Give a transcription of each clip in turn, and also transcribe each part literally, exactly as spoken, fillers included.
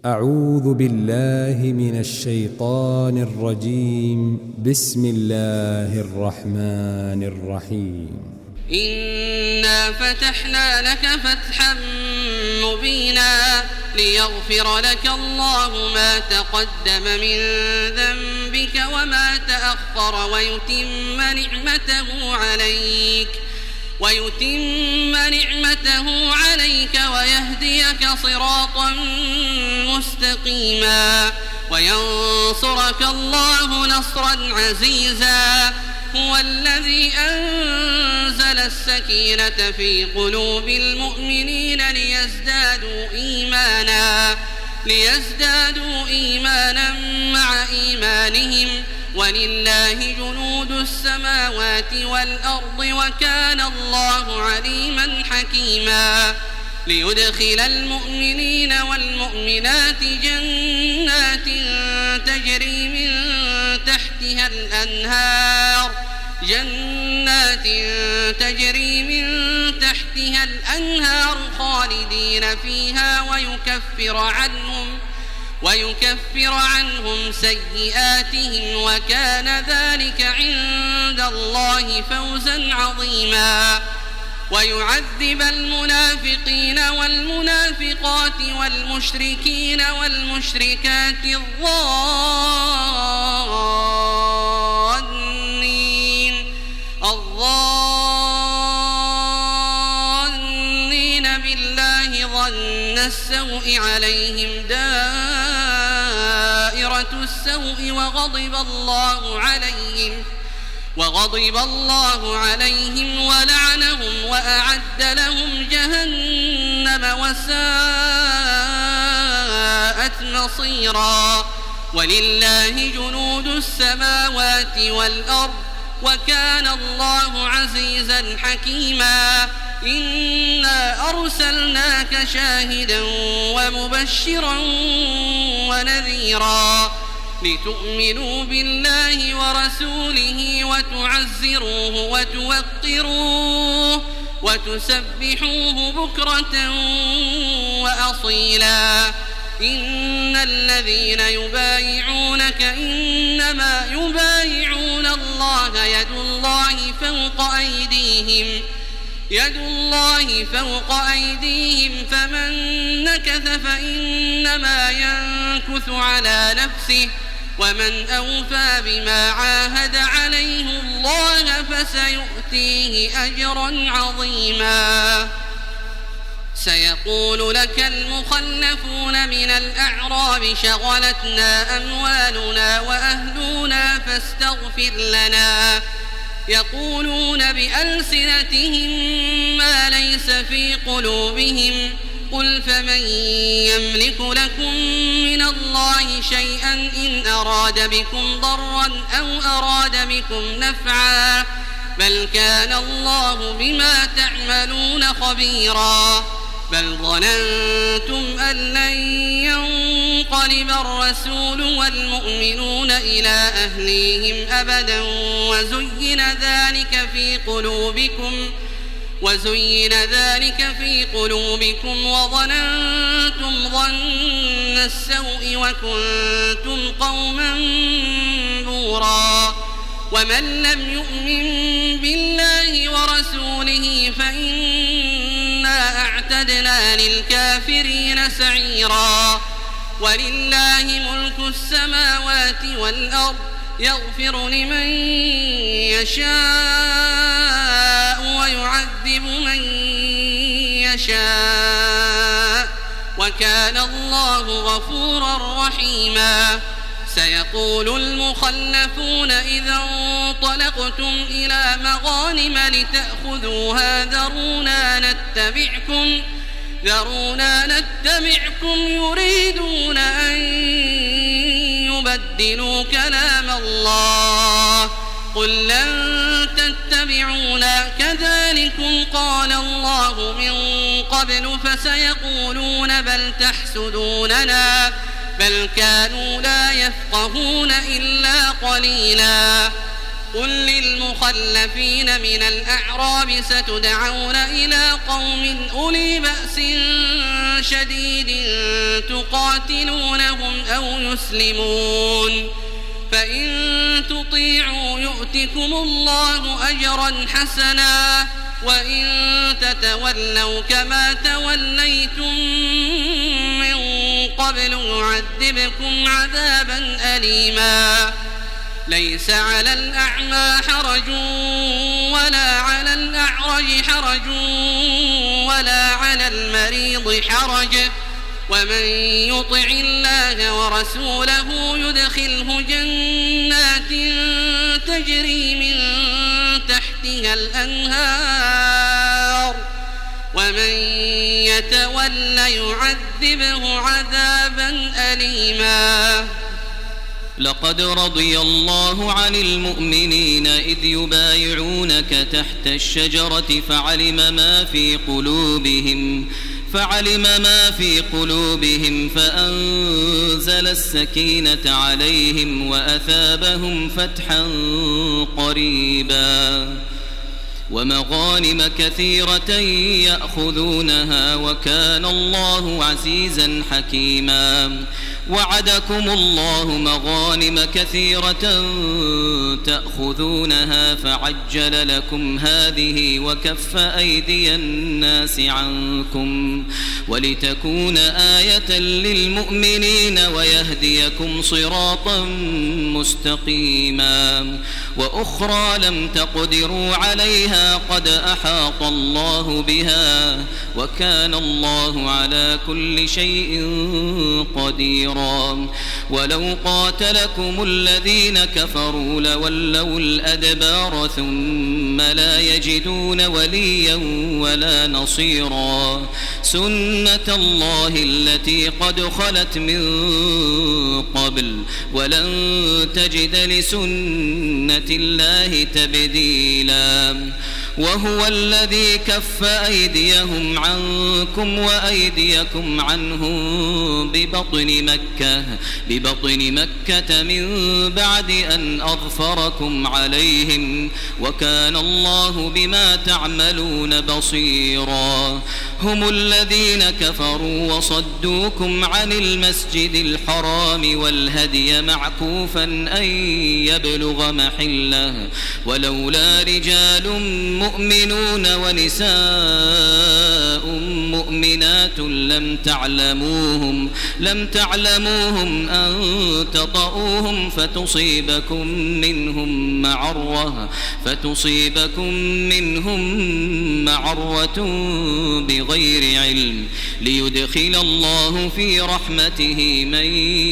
أعوذ بالله من الشيطان الرجيم. بسم الله الرحمن الرحيم. إنا فتحنا لك فتحا مبينا ليغفر لك الله ما تقدم من ذنبك وما تأخر ويتم نعمته عليك ويتم نعمته عليك ويهديك صراطا مستقيما وينصرك الله نصرا عزيزا. هو الذي أنزل السكينة في قلوب المؤمنين ليزدادوا إيمانا ليزدادوا إيمانا مع إيمانهم ولله جنود السماوات والأرض وكان الله عليما حكيما. ليدخل المؤمنين والمؤمنات جنات تجري من تحتها الأنهار جنات تجري من تحتها الأنهار خالدين فيها ويكفر عنهم ويكفر عنهم سيئاتهم وكان ذلك عند الله فوزا عظيما. ويعذب المنافقين والمنافقات والمشركين والمشركات الظانين الظانين بالله ظن السوء عليهم دائرة السوء وغضب الله عليهم وغضب الله عليهم ولعنهم وأعد لهم جهنم وساءت مصيرا. ولله جنود السماوات والأرض وكان الله عزيزا حكيما. إنا أرسلناك شاهدا ومبشرا ونذيرا لتؤمنوا بالله ورسوله وتعزروه وتوقروه وتسبحوه بكرة وأصيلا. إن الذين يبايعونك إنما يبايعون الله يد الله فوق أيديهم يد الله فوق أيديهم فمن نكث فإنما ينكث على نفسه ومن أوفى بما عاهد عليه الله فسيؤتيه أجرا عظيما. سيقول لك المخلفون من الأعراب شغلتنا أموالنا وأهلنا فاستغفر لنا يقولون بألسنتهم ما ليس في قلوبهم قل فمن يملك لكم من الله شيئا إن أراد بكم ضرا أو أراد بكم نفعا بل كان الله بما تعملون خبيرا. بل ظننتم أن لن ينقلب الرسول والمؤمنون إلى أهليهم أبدا وزين ذلك في قلوبكم وزين ذلك في قلوبكم وظننتم ظن السوء وكنتم قوما بورا. ومن لم يؤمن بالله ورسوله فإنا أعتدنا للكافرين سعيرا. ولله ملك السماوات والأرض يغفر لمن يشاء ويعذب من يشاء وكان الله غفورا رحيما. سيقول المخلفون إذا انطلقتم إلى مغانم لتأخذوها ذرونا نتبعكم ذرونا نتبعكم يريدون أن يبدلوا كلام الله قل لن تتبعونا كذلكم قال الله من قبل فسيقولون بل تحسدوننا بل كانوا لا يفقهون إلا قليلا. قل للمخلفين من الأعراب ستدعون إلى قوم أولي بأس شديد تقاتلونهم أو يسلمون فإن تطيعوا يؤتكم الله أجرا حسنا وإن تتولوا كما توليتم من قبل يعذبكم عذابا أليما ليس على الأعمى حرج ولا على الأعرج حرج ولا على المريض حرج ومن يطع الله ورسوله يدخله جنات تجري من تحتها الأنهار ومن يتول يعذبه عذابا أليما لقد رضي الله عن المؤمنين إذ يبايعونك تحت الشجرة فعلم ما في قلوبهم فعلم ما في قلوبهم فأنزل السكينة عليهم وأثابهم فتحا قريبا ومغانم كثيرة يأخذونها وكان الله عزيزا حكيما وعدكم الله مغانم كثيرة تأخذونها فعجل لكم هذه وكف أيدي الناس عنكم ولتكون آية للمؤمنين ويهديكم صراطا مستقيما وأخرى لم تقدروا عليها قد أحاط الله بها وكان الله على كل شيء قديرا ولو قاتلكم الذين كفروا لولوا الأدبار ثم لا يجدون وليا ولا نصيرا سنة الله التي قد خلت من قبل ولن تجد لسنة الله تبديلا وهو الذي كف أيديهم عنكم وأيديكم عنهم ببطن مكة ببطن مكة من بعد أن أظفركم عليهم وكان الله بما تعملون بصيرا هم الذين كفروا وصدوكم عن المسجد الحرام والهدي معكوفا أن يبلغ محله ولولا رجال مؤمنون ونساء مؤمنات لم تعلموهم لم تعلموهم أن تطؤوهم فتصيبكم منهم معرة فتصيبكم منهم معرة بغير علم ليدخل الله في رحمته من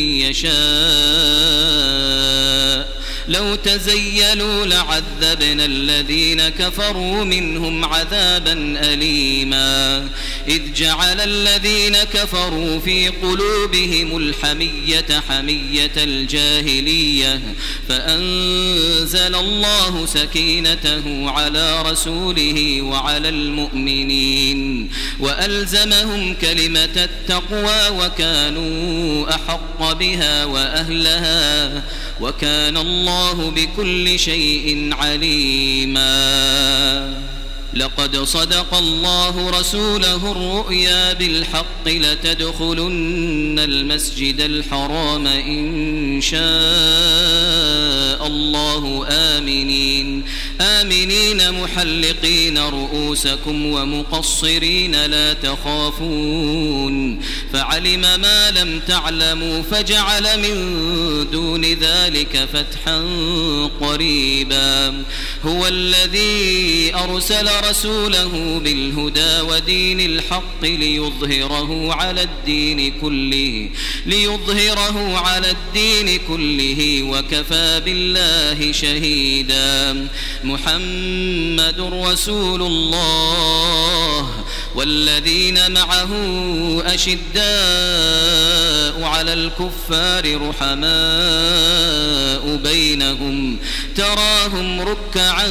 يشاء لو تزيلوا لعذبنا الذين كفروا منهم عذابا أليما إذ جعل الذين كفروا في قلوبهم الحمية حمية الجاهلية فأنزل الله سكينته على رسوله وعلى المؤمنين وألزمهم كلمة التقوى وكانوا أحق بها وأهلها وكان الله بكل شيء عليما لقد صدق الله رسوله الرؤيا بالحق لتدخلن المسجد الحرام إن شاء الله آمنين آمنين محلقين رؤوسكم ومقصرين لا تخافون فعلم ما لم تعلموا فجعل من دون ذلك فتحا قريبا هو الذي أرسل رسوله بالهدى ودين الحق ليظهره على الدين كله ليظهره على الدين كله وكفى بالله شهيدا محمد رسول الله والذين معه أشداء على الكفار رحماء بينهم تراهم ركعا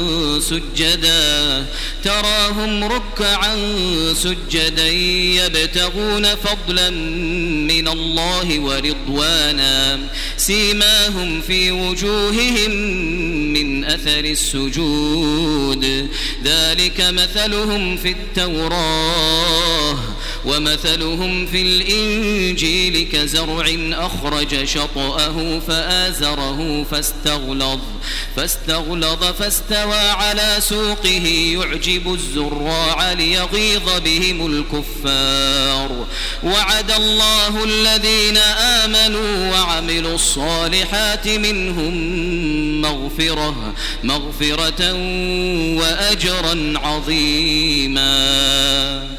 سجدا تراهم ركعا سجدا يبتغون فضلا من الله ورضوانا سيماهم في وجوههم من أثر السجود ذلك مثلهم في التوراة ومثلهم في الإنجيل كزرع أخرج شطأه فآزره فاستغلظ فاستغلظ فاستوى على سوقه يعجب الزراع ليغيظ بهم الكفار وعد الله الذين آمنوا وعملوا الصالحات منهم مغفرة مغفرة وأجرا عظيما.